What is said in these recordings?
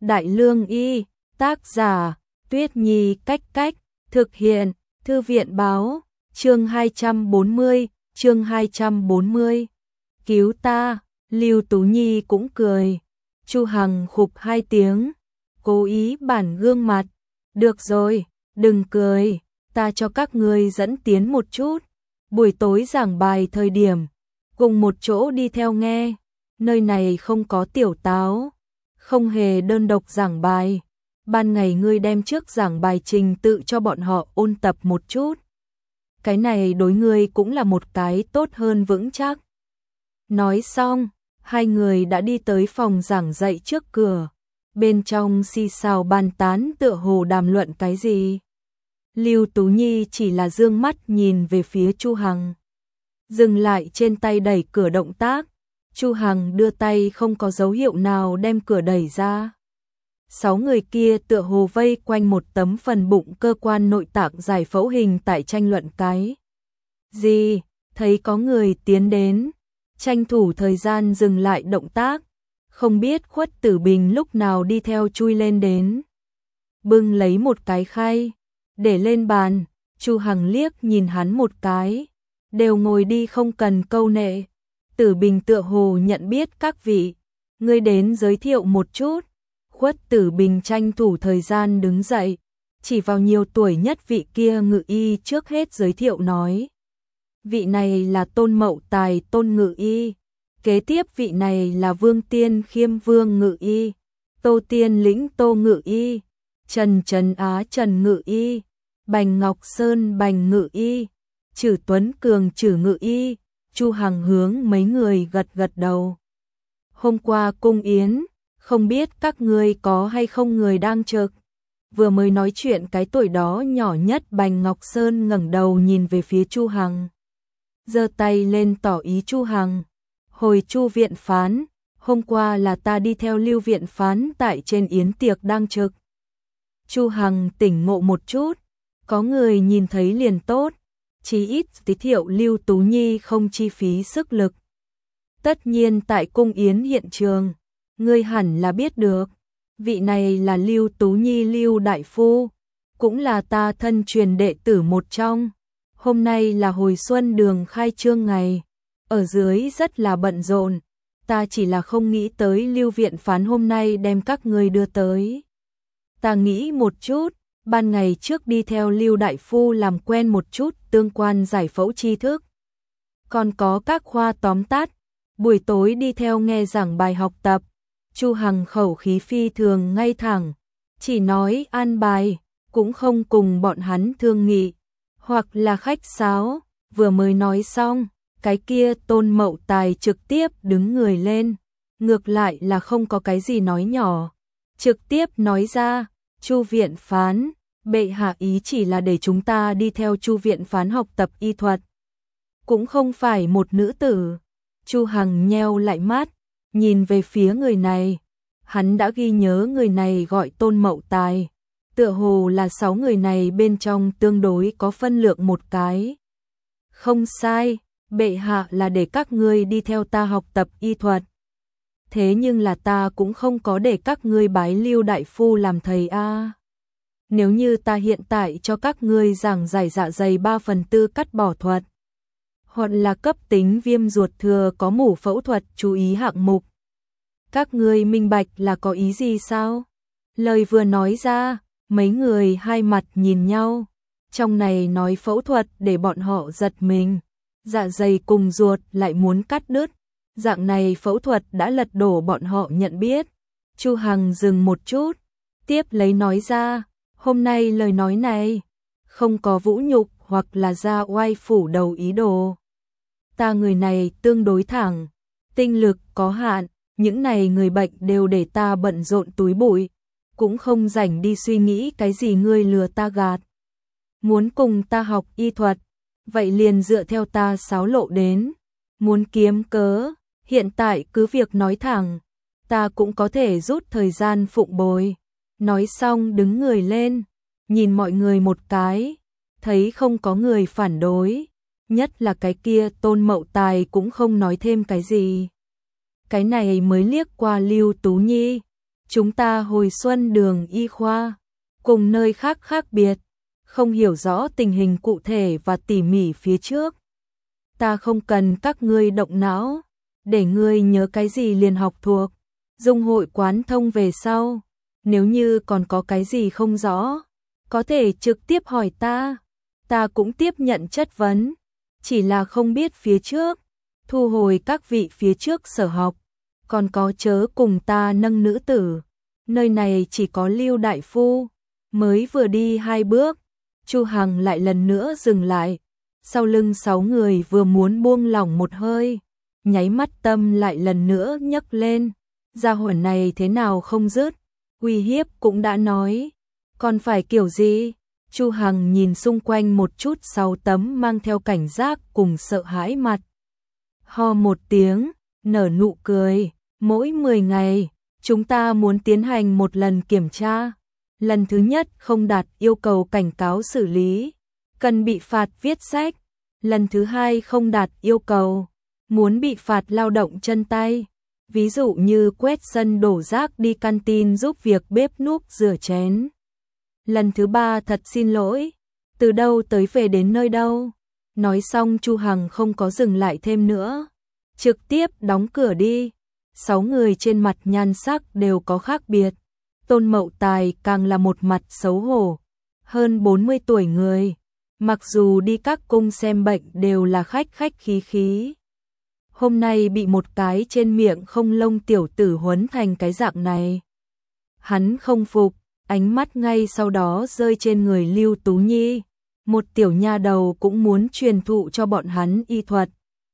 Đại Lương Y, tác giả, Tuyết Nhi Cách Cách, thực hiện, Thư viện báo, chương 240, cứu ta, Lưu Tú Nhi cũng cười. Chu Hằng khục 2 tiếng, cố ý bản gương mặt, được rồi, đừng cười, ta cho các ngươi dẫn tiến một chút, buổi tối giảng bài thời điểm, cùng một chỗ đi theo nghe, nơi này không có tiểu táo, không hề đơn độc giảng bài, ban ngày ngươi đem trước giảng bài trình tự cho bọn họ ôn tập một chút. Cái này đối ngươi cũng là một cái tốt hơn vững chắc. Nói xong, hai người đã đi tới phòng giảng dạy trước cửa, bên trong xì xào bàn tán tựa hồ đàm luận cái gì. Lưu Tú Nhi chỉ là dương mắt nhìn về phía Chu Hằng, dừng lại trên tay đẩy cửa động tác. Chu Hằng đưa tay không có dấu hiệu nào đem cửa đẩy ra. 6 người kia tựa hồ vây quanh một tấm phần bụng cơ quan nội tạng giải phẫu hình tại tranh luận cái gì, thấy có người tiến đến, tranh thủ thời gian dừng lại động tác, không biết Khuất Tử Bình lúc nào đi theo chui lên đến, bưng lấy một cái khay, để lên bàn. Chu Hằng liếc nhìn hắn một cái, đều ngồi đi không cần câu nệ. Tử Bình tựa hồ nhận biết các vị, ngươi đến giới thiệu một chút. Khuất Tử Bình tranh thủ thời gian đứng dậy, chỉ vào nhiều tuổi nhất vị kia ngự y trước hết giới thiệu nói. Vị này là Tôn Mậu Tài Tôn ngự y, kế tiếp vị này là Vương Tiên Khiêm Vương ngự y, Tô Tiên Lĩnh Tô ngự y, Trần Trần Á Trần ngự y, Bành Ngọc Sơn Bành ngự y, Trử Tuấn Cường Trử ngự y. Chu Hằng hướng mấy người gật gật đầu. Hôm qua cung yến, không biết các ngươi có hay không người đang trực. Vừa mới nói chuyện cái tuổi đó nhỏ nhất Bành Ngọc Sơn ngẩng đầu nhìn về phía Chu Hằng, giơ tay lên tỏ ý Chu Hằng. Hồi Chu viện phán, hôm qua là ta đi theo Lưu viện phán tại trên yến tiệc đang trực. Chu Hằng tỉnh ngộ một chút, có người nhìn thấy liền tốt. Chí ít giới thiệu Lưu Tú Nhi không chi phí sức lực. Tất nhiên tại cung yến hiện trường, ngươi hẳn là biết được, vị này là Lưu Tú Nhi Lưu đại phu, cũng là ta thân truyền đệ tử một trong. Hôm nay là hồi xuân đường khai trương ngày, ở dưới rất là bận rộn, ta chỉ là không nghĩ tới Lưu viện phán hôm nay đem các ngươi đưa tới. Ta nghĩ một chút, ban ngày trước đi theo Lưu đại phu làm quen một chút tương quan giải phẫu tri thức, còn có các khoa tóm tắt, buổi tối đi theo nghe giảng bài học tập. Chu Hằng khẩu khí phi thường ngay thẳng, chỉ nói an bài, cũng không cùng bọn hắn thương nghị, hoặc là khách sáo. Vừa mới nói xong, cái kia Tôn Mậu Tài trực tiếp đứng người lên, ngược lại là không có cái gì nói nhỏ, trực tiếp nói ra, Chu viện phán, bệ hạ ý chỉ là để chúng ta đi theo Chu viện phán học tập y thuật, cũng không phải một nữ tử. Chu Hằng nheo lại mắt, nhìn về phía người này, hắn đã ghi nhớ người này gọi Tôn Mậu Tài, tựa hồ là 6 người này bên trong tương đối có phân lượng một cái. Không sai, bệ hạ là để các ngươi đi theo ta học tập y thuật. Thế nhưng là ta cũng không có để các ngươi bái Lưu đại phu làm thầy a. Nếu như ta hiện tại cho các ngươi giảng giải dạ dày 3/4 cắt bỏ thuật, hoặc là cấp tính viêm ruột thừa có mổ phẫu thuật chú ý hạng mục, các ngươi minh bạch là có ý gì sao? Lời vừa nói ra, mấy người hai mặt nhìn nhau, trong này nói phẫu thuật để bọn họ giật mình, dạ dày cùng ruột lại muốn cắt đứt, dạng này phẫu thuật đã lật đổ bọn họ nhận biết. Chu Hằng dừng một chút, tiếp lấy nói ra, hôm nay lời nói này không có vũ nhục hoặc là ra oai phủ đầu ý đồ. Ta người này tương đối thẳng, tinh lực có hạn, những này người bệnh đều để ta bận rộn túi bụi, cũng không rảnh đi suy nghĩ cái gì ngươi lừa ta gạt. Muốn cùng ta học y thuật, vậy liền dựa theo ta sáo lộ đến. Muốn kiếm cớ, hiện tại cứ việc nói thẳng, ta cũng có thể rút thời gian phụng bồi. Nói xong đứng người lên, nhìn mọi người một cái, thấy không có người phản đối, nhất là cái kia Tôn Mậu Tài cũng không nói thêm cái gì. Cái này mới liếc qua Lưu Tú Nhi, chúng ta hồi xuân đường y khoa, cùng nơi khác khác biệt, không hiểu rõ tình hình cụ thể và tỉ mỉ phía trước. Ta không cần các ngươi động não, để ngươi nhớ cái gì liền học thuộc, dung hội quán thông về sau, nếu như còn có cái gì không rõ, có thể trực tiếp hỏi ta cũng tiếp nhận chất vấn, chỉ là không biết phía trước, thu hồi các vị phía trước sở học, còn có chớ cùng ta nâng nữ tử, nơi này chỉ có Lưu đại phu, mới vừa đi 2 bước, Chu Hằng lại lần nữa dừng lại, sau lưng 6 người vừa muốn buông lỏng một hơi, nháy mắt tâm lại lần nữa nhấc lên, gia hỏa này thế nào không dứt, uy hiếp cũng đã nói, còn phải kiểu gì? Chu Hằng nhìn xung quanh một chút, 6 tấm mang theo cảnh giác cùng sợ hãi mặt. Ho một tiếng, nở nụ cười, mỗi 10 ngày, chúng ta muốn tiến hành một lần kiểm tra. Lần thứ nhất không đạt yêu cầu cảnh cáo xử lý, cần bị phạt viết sách. Lần thứ hai không đạt yêu cầu, muốn bị phạt lao động chân tay. Ví dụ như quét sân đổ rác, đi canteen giúp việc bếp núc rửa chén. Lần thứ ba thật xin lỗi, từ đâu tới về đến nơi đâu. Nói xong Chu Hằng không có dừng lại thêm nữa, trực tiếp đóng cửa đi. 6 người trên mặt nhan sắc đều có khác biệt. Tôn Mậu Tài càng là một mặt xấu hổ, hơn 40 tuổi người, mặc dù đi các cung xem bệnh đều là khách khách khí khí. Hôm nay bị một cái trên miệng không lông tiểu tử huấn thành cái dạng này. Hắn không phục, ánh mắt ngay sau đó rơi trên người Lưu Tú Nhi, một tiểu nha đầu cũng muốn truyền thụ cho bọn hắn y thuật.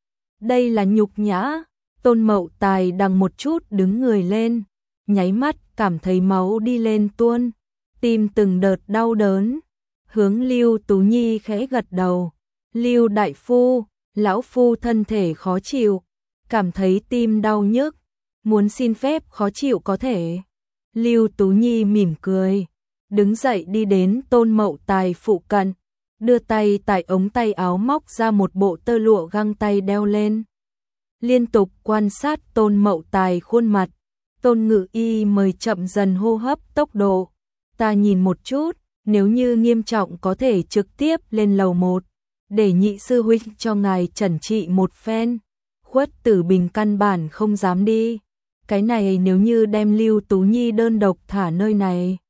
Đây là nhục nhã. Tôn Mậu Tài đằng một chút đứng người lên, nháy mắt cảm thấy máu đi lên tuôn, tim từng đợt đau đớn, hướng Lưu Tú Nhi khẽ gật đầu. Lưu đại phu, lão phu thân thể khó chịu, cảm thấy tim đau nhức, muốn xin phép khó chịu có thể. Lưu Tú Nhi mỉm cười, đứng dậy đi đến Tôn Mậu Tài phụ cận, đưa tay tại ống tay áo móc ra một bộ tơ lụa găng tay đeo lên. Liên tục quan sát Tôn Mậu Tài khuôn mặt, Tôn Ngự Y mời chậm dần hô hấp tốc độ. Ta nhìn một chút, nếu như nghiêm trọng có thể trực tiếp lên lầu 1, để nhị sư huynh cho ngài chẩn trị một phen. Khuất Tử Bình căn bản không dám đi. Cái này nếu như đem Lưu Tú Nhi đơn độc thả nơi này.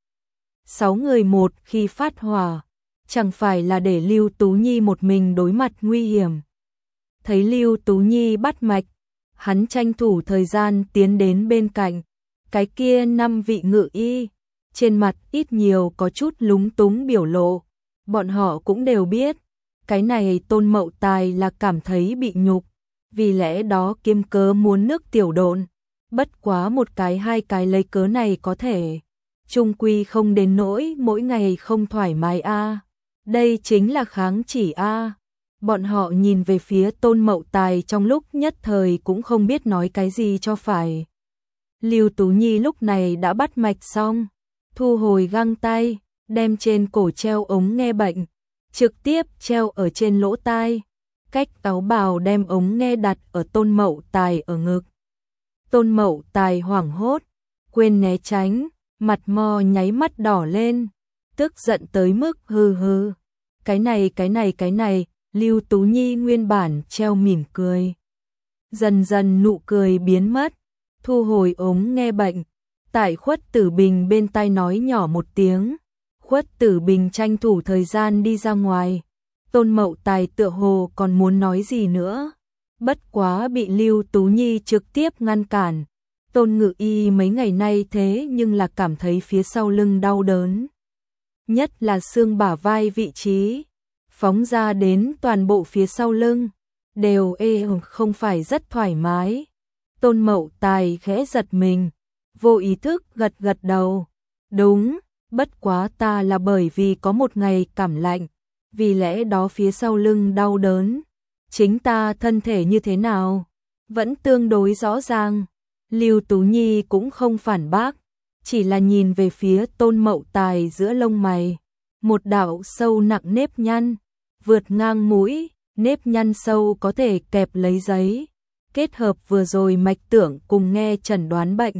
6 người một khi phát hỏa, chẳng phải là để Lưu Tú Nhi một mình đối mặt nguy hiểm. Thấy Lưu Tú Nhi bắt mạch, hắn tranh thủ thời gian tiến đến bên cạnh, cái kia 5 vị ngự y, trên mặt ít nhiều có chút lúng túng biểu lộ, bọn họ cũng đều biết, cái này Tôn Mậu Tài là cảm thấy bị nhục, vì lẽ đó kiếm cớ muốn nước tiểu độn, bất quá một cái 2 cái lấy cớ này có thể, chung quy không đến nỗi mỗi ngày không thoải mái a. Đây chính là kháng chỉ a. Bọn họ nhìn về phía Tôn Mậu Tài trong lúc nhất thời cũng không biết nói cái gì cho phải. Lưu Tú Nhi lúc này đã bắt mạch xong, thu hồi găng tay, đem trên cổ treo ống nghe bệnh, trực tiếp treo ở trên lỗ tai, cách áo bào đem ống nghe đặt ở Tôn Mậu Tài ở ngực. Tôn Mậu Tài hoảng hốt, quên né tránh, mặt mo nháy mắt đỏ lên, tức giận tới mức hừ hừ. Cái này, Lưu Tú Nhi nguyên bản treo mỉm cười. Dần dần nụ cười biến mất, thu hồi ống nghe bệnh, tại Khuất Tử Bình bên tai nói nhỏ một tiếng. Khuất Tử Bình tranh thủ thời gian đi ra ngoài. Tôn Mậu Tài tựa hồ còn muốn nói gì nữa, bất quá bị Lưu Tú Nhi trực tiếp ngăn cản. Tôn Ngự Y mấy ngày nay thế nhưng là cảm thấy phía sau lưng đau đớn, nhất là xương bả vai vị trí, phóng ra đến toàn bộ phía sau lưng, đều không phải rất thoải mái. Tôn Mậu Tài khẽ giật mình, vô ý thức gật gật đầu. Đúng, bất quá ta là bởi vì có một ngày cảm lạnh, vì lẽ đó phía sau lưng đau đớn. Chính ta thân thể như thế nào, vẫn tương đối rõ ràng. Lưu Tú Nhi cũng không phản bác, chỉ là nhìn về phía Tôn Mậu Tài giữa lông mày. Một đạo sâu nặng nếp nhăn, vượt ngang mũi, nếp nhăn sâu có thể kẹp lấy giấy. Kết hợp vừa rồi mạch tưởng cùng nghe chẩn đoán bệnh,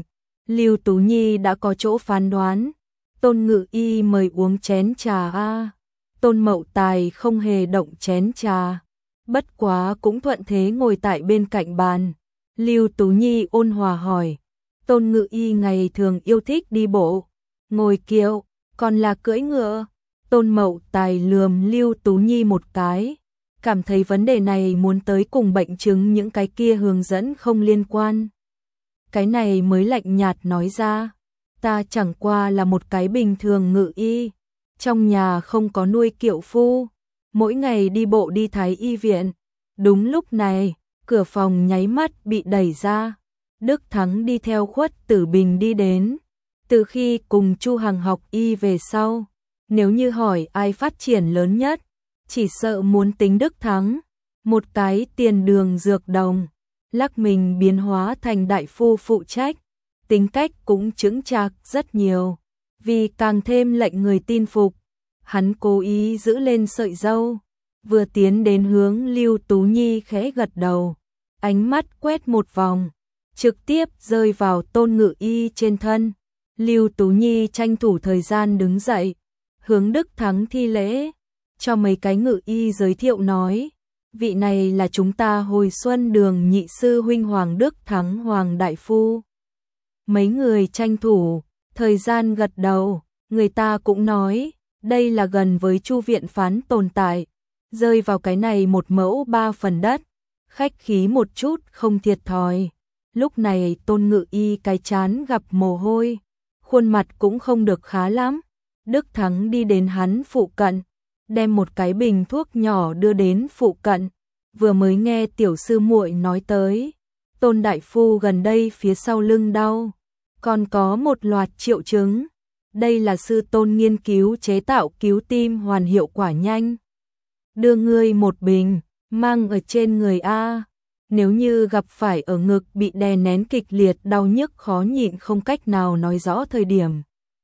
Lưu Tú Nhi đã có chỗ phán đoán. Tôn Ngự Y mời uống chén trà a. Tôn Mậu Tài không hề động chén trà, bất quá cũng thuận thế ngồi tại bên cạnh bàn. Lưu Tú Nhi ôn hòa hỏi, Tôn Ngự Y ngày thường yêu thích đi bộ, ngồi kiệu, còn là cưỡi ngựa? Tôn Mậu Tài lườm Lưu Tú Nhi một cái, cảm thấy vấn đề này muốn tới cùng bệnh chứng những cái kia hướng dẫn không liên quan. Cái này mới lạnh nhạt nói ra, ta chẳng qua là một cái bình thường ngự y, trong nhà không có nuôi kiệu phu, mỗi ngày đi bộ đi Thái Y viện. Đúng lúc này, cửa phòng nháy mắt bị đẩy ra, Đức Thắng đi theo Khuất Tử Bình đi đến. Từ khi cùng Chu Hằng học y về sau, nếu như hỏi ai phát triển lớn nhất, chỉ sợ muốn tính Đức Thắng, một cái tiền đường dược đồng, lắc mình biến hóa thành đại phu phụ trách, tính cách cũng chững chạc rất nhiều, vì càng thêm lệnh người tin phục, hắn cố ý giữ lên sợi râu, vừa tiến đến hướng Lưu Tú Nhi khẽ gật đầu, ánh mắt quét một vòng, trực tiếp rơi vào Tôn Ngự Y trên thân. Lưu Tú Nhi tranh thủ thời gian đứng dậy, hướng Đức Thắng thi lễ, cho mấy cái ngự y giới thiệu nói, vị này là chúng ta Hồi Xuân Đường nhị sư huynh Hoàng Đức Thắng Hoàng đại phu. Mấy người tranh thủ thời gian gật đầu, người ta cũng nói, đây là gần với Chu viện phán tồn tại, rơi vào cái này một mẫu 3 phần đất, khách khí một chút không thiệt thòi. Lúc này Tôn Ngự Y cái chán gặp mồ hôi, khuôn mặt cũng không được khá lắm. Đức Thắng đi đến hắn phụ cận, đem một cái bình thuốc nhỏ đưa đến phụ cận, vừa mới nghe tiểu sư muội nói tới, Tôn đại phu gần đây phía sau lưng đau, còn có một loạt triệu chứng. Đây là sư Tôn nghiên cứu chế tạo cứu tim hoàn hiệu quả nhanh. Đưa ngươi một bình, mang ở trên người a. Nếu như gặp phải ở ngực bị đè nén kịch liệt đau nhức khó nhịn không cách nào nói rõ thời điểm,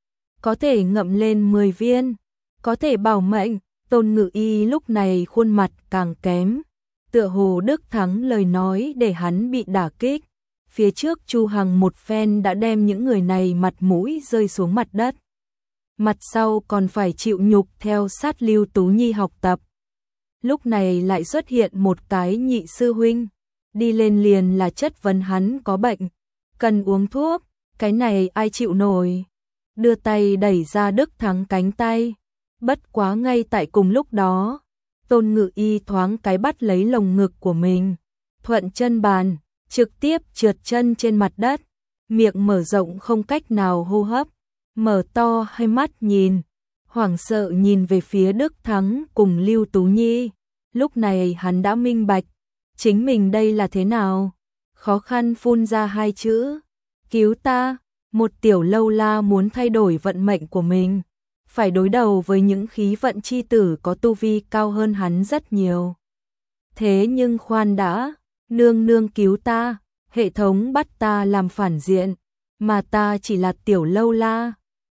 có thể ngậm lên 10 viên, có thể bảo mệnh. Tôn Ngự Y lúc này khuôn mặt càng kém, tựa hồ Đức Thắng lời nói để hắn bị đả kích. Phía trước Chu Hằng một phen đã đem những người này mặt mũi rơi xuống mặt đất, mặt sau còn phải chịu nhục theo sát Lưu Tú Nhi học tập. Lúc này lại xuất hiện một cái nhị sư huynh, đi lên liền là chất vấn hắn có bệnh, cần uống thuốc, cái này ai chịu nổi. Đưa tay đẩy ra Đức Thắng cánh tay, bất quá ngay tại cùng lúc đó, Tôn Ngự Y thoáng cái bắt lấy lồng ngực của mình, thuận chân bàn, trực tiếp trượt chân trên mặt đất, miệng mở rộng không cách nào hô hấp, mở to hai mắt nhìn, hoảng sợ nhìn về phía Đức Thắng cùng Lưu Tú Nhi. Lúc này hắn đã minh bạch, chính mình đây là thế nào, khó khăn phun ra hai chữ, cứu ta. Một tiểu lâu la muốn thay đổi vận mệnh của mình, phải đối đầu với những khí vận chi tử có tu vi cao hơn hắn rất nhiều. Thế nhưng khoan đã, nương nương cứu ta, hệ thống bắt ta làm phản diện, mà ta chỉ là tiểu lâu la,